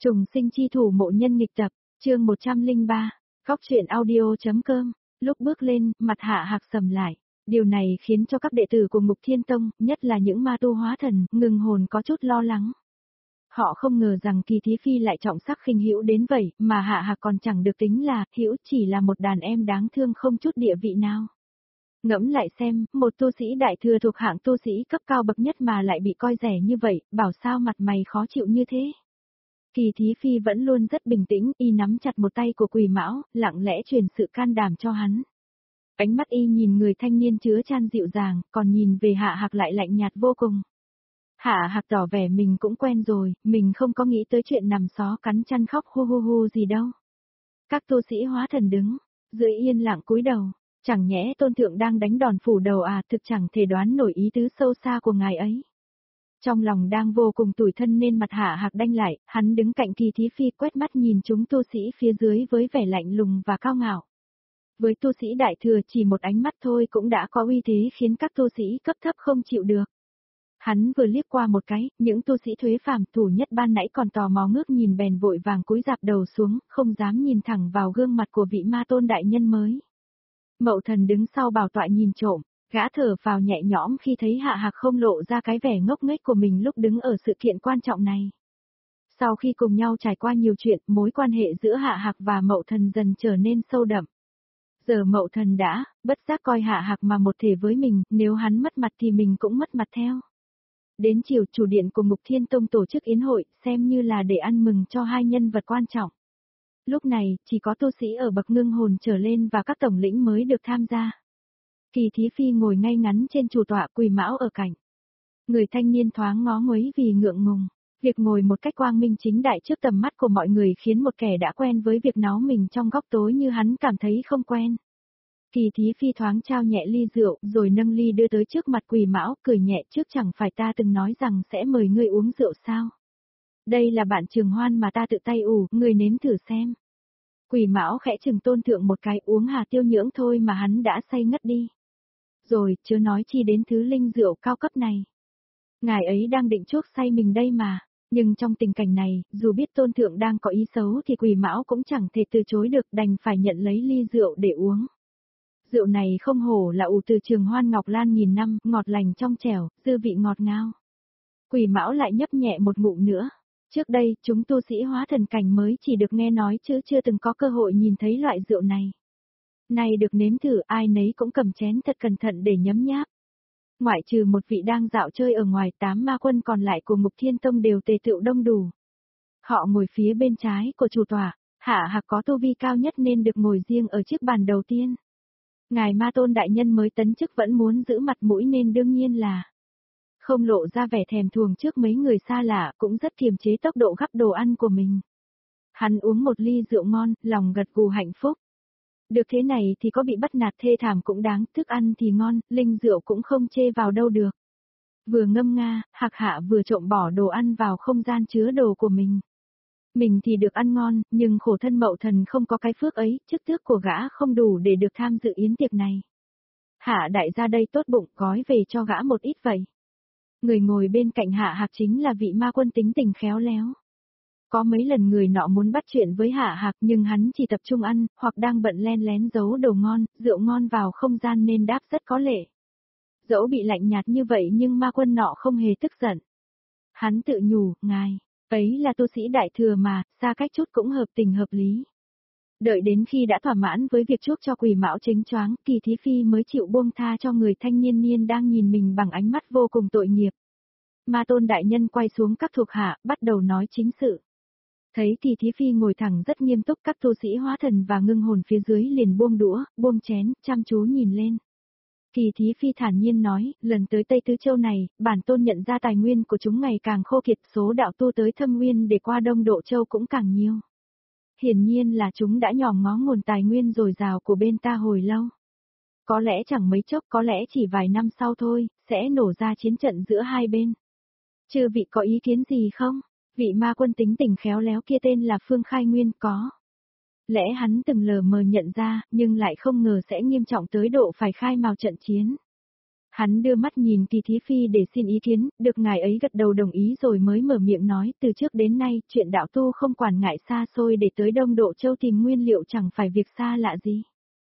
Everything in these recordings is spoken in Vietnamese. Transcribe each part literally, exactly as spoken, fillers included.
Trùng sinh chi thủ mộ nhân nghịch tập, chương một trăm lẻ ba, góc truyện audio.com, lúc bước lên, mặt Hạ Hạc sầm lại. Điều này khiến cho các đệ tử của Ngục Thiên Tông, nhất là những ma tu hóa thần, ngừng hồn có chút lo lắng. Họ không ngờ rằng Kỳ Thí Phi lại trọng sắc khinh hữu đến vậy, mà Hạ Hạc còn chẳng được tính là, hữu chỉ là một đàn em đáng thương không chút địa vị nào. Ngẫm lại xem, một tu sĩ đại thừa thuộc hạng tu sĩ cấp cao bậc nhất mà lại bị coi rẻ như vậy, bảo sao mặt mày khó chịu như thế. Kỳ Thí Phi vẫn luôn rất bình tĩnh, y nắm chặt một tay của Quỷ Mão, lặng lẽ truyền sự can đảm cho hắn. Ánh mắt y nhìn người thanh niên chứa chan dịu dàng, còn nhìn về Hạ Hạc lại lạnh nhạt vô cùng. Hạ Hạc tỏ vẻ mình cũng quen rồi, mình không có nghĩ tới chuyện nằm xó cắn chăn khóc hu hu hu gì đâu. Các tu sĩ hóa thần đứng, dưới yên lặng cúi đầu, chẳng nhẽ Tôn Thượng đang đánh đòn phủ đầu à, thực chẳng thể đoán nổi ý tứ sâu xa của ngài ấy. Trong lòng đang vô cùng tủi thân nên mặt Hạ Hạc đanh lại, hắn đứng cạnh Kỳ Thí Phi quét mắt nhìn chúng tu sĩ phía dưới với vẻ lạnh lùng và cao ngạo. Với tu sĩ đại thừa chỉ một ánh mắt thôi cũng đã có uy thế khiến các tu sĩ cấp thấp không chịu được. Hắn vừa liếc qua một cái, những tu sĩ thuế phàm thủ nhất ban nãy còn tò mò ngước nhìn bèn vội vàng cúi rạp đầu xuống, không dám nhìn thẳng vào gương mặt của vị ma tôn đại nhân mới. Mậu Thần đứng sau bảo tọa nhìn trộm, gã thở vào nhẹ nhõm khi thấy Hạ Hạc không lộ ra cái vẻ ngốc nghếch của mình lúc đứng ở sự kiện quan trọng này. Sau khi cùng nhau trải qua nhiều chuyện, mối quan hệ giữa Hạ Hạc và Mậu Thần dần trở nên sâu đậm. Giờ Mậu Thần đã, bất giác coi Hạ Hạc mà một thể với mình, nếu hắn mất mặt thì mình cũng mất mặt theo. Đến chiều chủ điện của Ngục Thiên Tông tổ chức yến hội, xem như là để ăn mừng cho hai nhân vật quan trọng. Lúc này, chỉ có tu sĩ ở bậc ngưng hồn trở lên và các tổng lĩnh mới được tham gia. Kỳ Thí Phi ngồi ngay ngắn trên chủ tọa, Quỳ Mão ở cạnh. Người thanh niên thoáng ngó nguấy vì ngượng ngùng. Việc ngồi một cách quang minh chính đại trước tầm mắt của mọi người khiến một kẻ đã quen với việc náo mình trong góc tối như hắn cảm thấy không quen. Kỳ Thí Phi thoáng trao nhẹ ly rượu, rồi nâng ly đưa tới trước mặt Quỳ Mão, cười nhẹ, trước chẳng phải ta từng nói rằng sẽ mời ngươi uống rượu sao? Đây là bạn Trường Hoan mà ta tự tay ủ, ngươi nếm thử xem. Quỳ Mão khẽ chừng Tôn Thượng một cái, uống Hà Tiêu Nhưỡng thôi mà hắn đã say ngất đi. Rồi, chớ nói chi đến thứ linh rượu cao cấp này. Ngài ấy đang định chuốc say mình đây mà, nhưng trong tình cảnh này, dù biết Tôn Thượng đang có ý xấu thì Quỳ Mão cũng chẳng thể từ chối được, đành phải nhận lấy ly rượu để uống. Rượu này không hổ là ủ từ Trường Hoan Ngọc Lan nghìn năm, ngọt lành trong trẻo, dư vị ngọt ngào. Quỳ Mão lại nhấp nhẹ một ngụm nữa. Trước đây, chúng tu sĩ hóa thần cảnh mới chỉ được nghe nói chứ chưa từng có cơ hội nhìn thấy loại rượu này. Nay được nếm thử, ai nấy cũng cầm chén thật cẩn thận để nhấm nháp. Ngoại trừ một vị đang dạo chơi ở ngoài, tám ma quân còn lại của Ngục Thiên Tông đều tề tựu đông đủ. Họ ngồi phía bên trái của chủ tọa, Hạ Hạc có tu vi cao nhất nên được ngồi riêng ở chiếc bàn đầu tiên. Ngài Ma Tôn đại nhân mới tấn chức vẫn muốn giữ mặt mũi nên đương nhiên là không lộ ra vẻ thèm thuồng trước mấy người xa lạ, cũng rất kiềm chế tốc độ gắp đồ ăn của mình. Hắn uống một ly rượu ngon, lòng gật gù hạnh phúc. Được thế này thì có bị bắt nạt thê thảm cũng đáng, thức ăn thì ngon, linh rượu cũng không chê vào đâu được. Vừa ngâm nga, Hạc Hạ vừa trộm bỏ đồ ăn vào không gian chứa đồ của mình. Mình thì được ăn ngon, nhưng khổ thân Mậu Thần không có cái phước ấy, chức tước của gã không đủ để được tham dự yến tiệc này. Hạ đại gia đây tốt bụng gói về cho gã một ít vậy. Người ngồi bên cạnh Hạ Hạc chính là vị ma quân tính tình khéo léo. Có mấy lần người nọ muốn bắt chuyện với Hạ Hạc nhưng hắn chỉ tập trung ăn, hoặc đang bận len lén giấu đồ ngon, rượu ngon vào không gian nên đáp rất có lệ. Dẫu bị lạnh nhạt như vậy nhưng ma quân nọ không hề tức giận. Hắn tự nhủ, ngài, ấy là tu sĩ đại thừa mà, xa cách chút cũng hợp tình hợp lý. Đợi đến khi đã thỏa mãn với việc chuốc cho Quỳ Mão chênh choáng, Kỳ Thí Phi mới chịu buông tha cho người thanh niên niên đang nhìn mình bằng ánh mắt vô cùng tội nghiệp. Ma Tôn đại nhân quay xuống các thuộc hạ, bắt đầu nói chính sự. Thấy Kỳ Thí Phi ngồi thẳng rất nghiêm túc, các tu sĩ hóa thần và ngưng hồn phía dưới liền buông đũa, buông chén, chăm chú nhìn lên. Kỳ Thí Phi thản nhiên nói, lần tới Tây Tứ Châu này, bản tôn nhận ra tài nguyên của chúng ngày càng khô kiệt, số đạo tu tới Thâm Nguyên để qua Đông Độ Châu cũng càng nhiều. Hiển nhiên là chúng đã nhòm ngó nguồn tài nguyên dồi dào của bên ta hồi lâu. Có lẽ chẳng mấy chốc, có lẽ chỉ vài năm sau thôi, sẽ nổ ra chiến trận giữa hai bên. Chư vị có ý kiến gì không? Vị ma quân tính tình khéo léo kia tên là Phương Khai Nguyên có. Lẽ hắn từng lờ mờ nhận ra, nhưng lại không ngờ sẽ nghiêm trọng tới độ phải khai mào trận chiến. Hắn đưa mắt nhìn Kỳ Thí Phi để xin ý kiến, được ngài ấy gật đầu đồng ý rồi mới mở miệng nói, từ trước đến nay, chuyện đạo tu không quản ngại xa xôi để tới Đông Độ Châu tìm nguyên liệu chẳng phải việc xa lạ gì.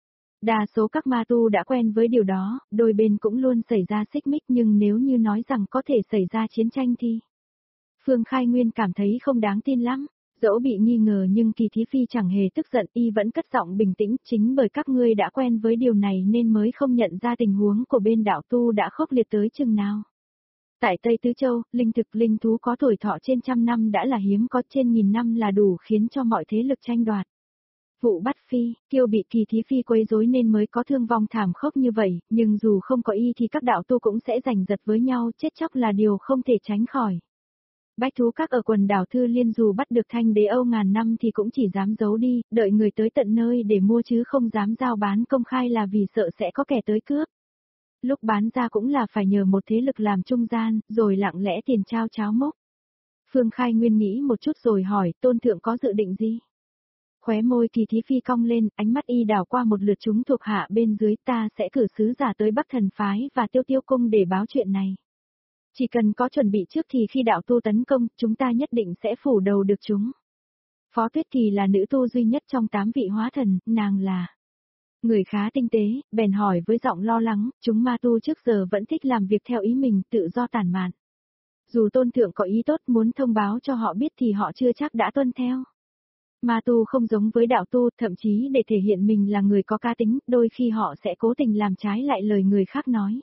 Đa số các ma tu đã quen với điều đó, đôi bên cũng luôn xảy ra xích mích, nhưng nếu như nói rằng có thể xảy ra chiến tranh thì... Phương Khai Nguyên cảm thấy không đáng tin lắm. Dẫu bị nghi ngờ nhưng Kỳ Thí Phi chẳng hề tức giận, y vẫn cất giọng bình tĩnh, chính bởi các ngươi đã quen với điều này nên mới không nhận ra tình huống của bên đạo tu đã khốc liệt tới chừng nào. Tại Tây Tứ Châu, linh thực linh thú có tuổi thọ trên trăm năm đã là hiếm, có trên nghìn năm là đủ khiến cho mọi thế lực tranh đoạt. Vụ bắt phi, kiêu bị Kỳ Thí Phi quấy rối nên mới có thương vong thảm khốc như vậy, nhưng dù không có y thì các đạo tu cũng sẽ giành giật với nhau, chết chóc là điều không thể tránh khỏi. Bách thú các ở quần đảo Thư Liên dù bắt được Thanh Đế Âu ngàn năm thì cũng chỉ dám giấu đi, đợi người tới tận nơi để mua chứ không dám giao bán công khai là vì sợ sẽ có kẻ tới cướp. Lúc bán ra cũng là phải nhờ một thế lực làm trung gian, rồi lặng lẽ tiền trao cháo mốc. Phương Khai Nguyên nghĩ một chút rồi hỏi, tôn thượng có dự định gì? Khóe môi Kỳ Thí Phi cong lên, ánh mắt y đảo qua một lượt chúng thuộc hạ bên dưới, ta sẽ cử sứ giả tới Bắc Thần Phái và Tiêu Tiêu Cung để báo chuyện này. Chỉ cần có chuẩn bị trước thì khi đạo tu tấn công, chúng ta nhất định sẽ phủ đầu được chúng. Phó Tuyết Kỳ là nữ tu duy nhất trong tám vị hóa thần, nàng là người khá tinh tế, bèn hỏi với giọng lo lắng, chúng ma tu trước giờ vẫn thích làm việc theo ý mình, tự do tản mạn. Dù tôn thượng có ý tốt muốn thông báo cho họ biết thì họ chưa chắc đã tuân theo. Ma tu không giống với đạo tu, thậm chí để thể hiện mình là người có cá tính, đôi khi họ sẽ cố tình làm trái lại lời người khác nói.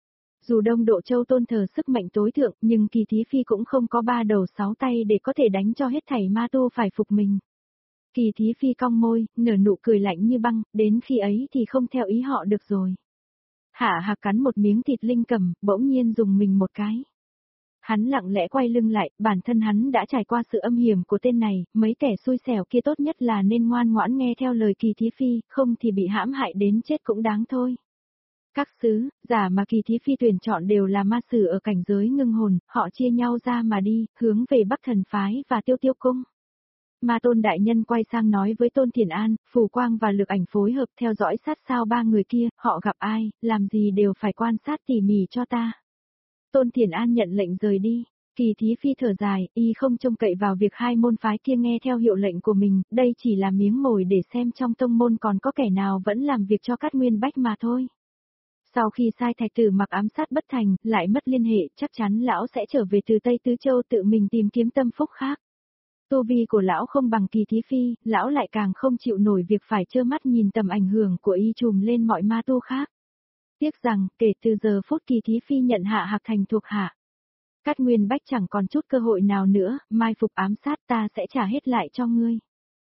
Dù Đông Độ Châu tôn thờ sức mạnh tối thượng, nhưng Kỳ Thí Phi cũng không có ba đầu sáu tay để có thể đánh cho hết thảy ma tu phải phục mình. Kỳ Thí Phi cong môi, nở nụ cười lạnh như băng, đến khi ấy thì không theo ý họ được rồi. Hạ Hạc cắn một miếng thịt linh cầm, bỗng nhiên dùng mình một cái. Hắn lặng lẽ quay lưng lại, bản thân hắn đã trải qua sự âm hiểm của tên này, mấy kẻ xui xẻo kia tốt nhất là nên ngoan ngoãn nghe theo lời Kỳ Thí Phi, không thì bị hãm hại đến chết cũng đáng thôi. Các sứ, giả mà Kỳ Thí Phi tuyển chọn đều là ma sử ở cảnh giới ngưng hồn, họ chia nhau ra mà đi, hướng về Bắc Thần Phái và Tiêu Tiêu Cung. Ma Tôn đại nhân quay sang nói với Tôn Thiền An, Phù Quang và Lực Ảnh phối hợp theo dõi sát sao ba người kia, họ gặp ai, làm gì đều phải quan sát tỉ mỉ cho ta. Tôn Thiền An nhận lệnh rời đi. Kỳ Thí Phi thở dài, y không trông cậy vào việc hai môn phái kia nghe theo hiệu lệnh của mình, đây chỉ là miếng mồi để xem trong tông môn còn có kẻ nào vẫn làm việc cho Cát Nguyên Bách mà thôi. Sau khi sai thạch tử Mặc ám sát bất thành, lại mất liên hệ, chắc chắn lão sẽ trở về từ Tây Tứ Châu tự mình tìm kiếm tâm phúc khác. Tu vi của lão không bằng Kỳ Thí Phi, lão lại càng không chịu nổi việc phải trơ mắt nhìn tầm ảnh hưởng của y trùm lên mọi ma tu khác. Tiếc rằng, kể từ giờ phút Kỳ Thí Phi nhận Hạ Hạc thành thuộc hạ, Cát Nguyên Bách chẳng còn chút cơ hội nào nữa, mai phục ám sát ta sẽ trả hết lại cho ngươi.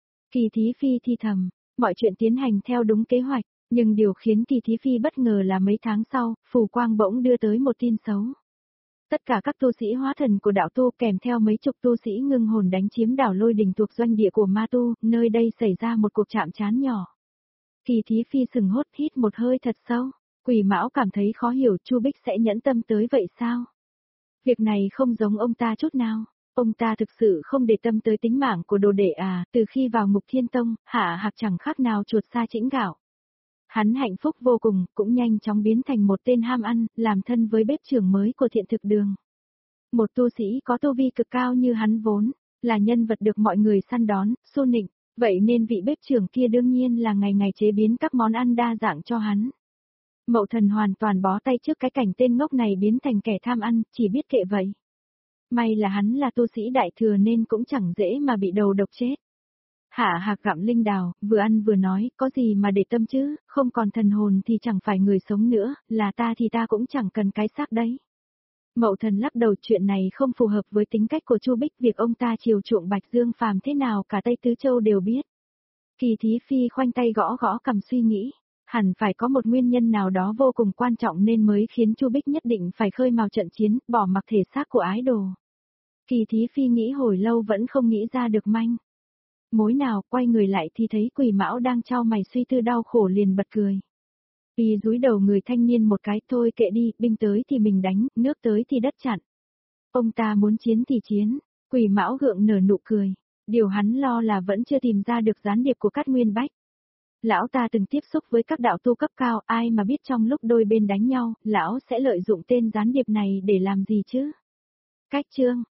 Kỳ Thí Phi thi thầm, mọi chuyện tiến hành theo đúng kế hoạch, nhưng điều khiến Kỳ Thí Phi bất ngờ là mấy tháng sau, Phù Quang bỗng đưa tới một tin xấu. Tất cả các tu sĩ hóa thần của đạo tu kèm theo mấy chục tu sĩ ngưng hồn đánh chiếm đảo Lôi Đình thuộc doanh địa của ma tu, nơi đây xảy ra một cuộc chạm trán nhỏ. Kỳ Thí Phi sừng hốt hít một hơi thật sâu, Quỷ Mão cảm thấy khó hiểu Chu Bích sẽ nhẫn tâm tới vậy sao? Việc này không giống ông ta chút nào. Ông ta thực sự không để tâm tới tính mạng của đồ đệ à, từ khi vào Ngục Thiên Tông, Hạ Hạc chẳng khác nào chuột sa chĩnh gạo. Hắn hạnh phúc vô cùng, cũng nhanh chóng biến thành một tên ham ăn, làm thân với bếp trưởng mới của Thiện Thực Đường. Một tu sĩ có tu vi cực cao như hắn vốn, là nhân vật được mọi người săn đón, xô nịnh, vậy nên vị bếp trưởng kia đương nhiên là ngày ngày chế biến các món ăn đa dạng cho hắn. Mậu Thần hoàn toàn bó tay trước cái cảnh tên ngốc này biến thành kẻ tham ăn, chỉ biết kệ vậy. May là hắn là tu sĩ đại thừa nên cũng chẳng dễ mà bị đầu độc chết. Hạ Hạc gặm linh đào, vừa ăn vừa nói, có gì mà để tâm chứ, không còn thần hồn thì chẳng phải người sống nữa, là ta thì ta cũng chẳng cần cái xác đấy. Mậu Thần lắc đầu, chuyện này không phù hợp với tính cách của Chu Bích, việc ông ta chiều chuộng Bạch Dương Phàm thế nào cả Tây Tứ Châu đều biết. Kỳ Thí Phi khoanh tay gõ gõ cầm suy nghĩ, hẳn phải có một nguyên nhân nào đó vô cùng quan trọng nên mới khiến Chu Bích nhất định phải khơi mào trận chiến, bỏ mặc thể xác của ái đồ. Kỳ Thí Phi nghĩ hồi lâu vẫn không nghĩ ra được manh mối nào, quay người lại thì thấy Quỷ Mão đang chau mày suy tư đau khổ liền bật cười. Vì dúi đầu người thanh niên một cái, thôi kệ đi, binh tới thì mình đánh, nước tới thì đất chặn. Ông ta muốn chiến thì chiến, Quỷ Mão gượng nở nụ cười, điều hắn lo là vẫn chưa tìm ra được gián điệp của Cát Nguyên Bách. Lão ta từng tiếp xúc với các đạo tu cấp cao, ai mà biết trong lúc đôi bên đánh nhau, lão sẽ lợi dụng tên gián điệp này để làm gì chứ? Cách chương,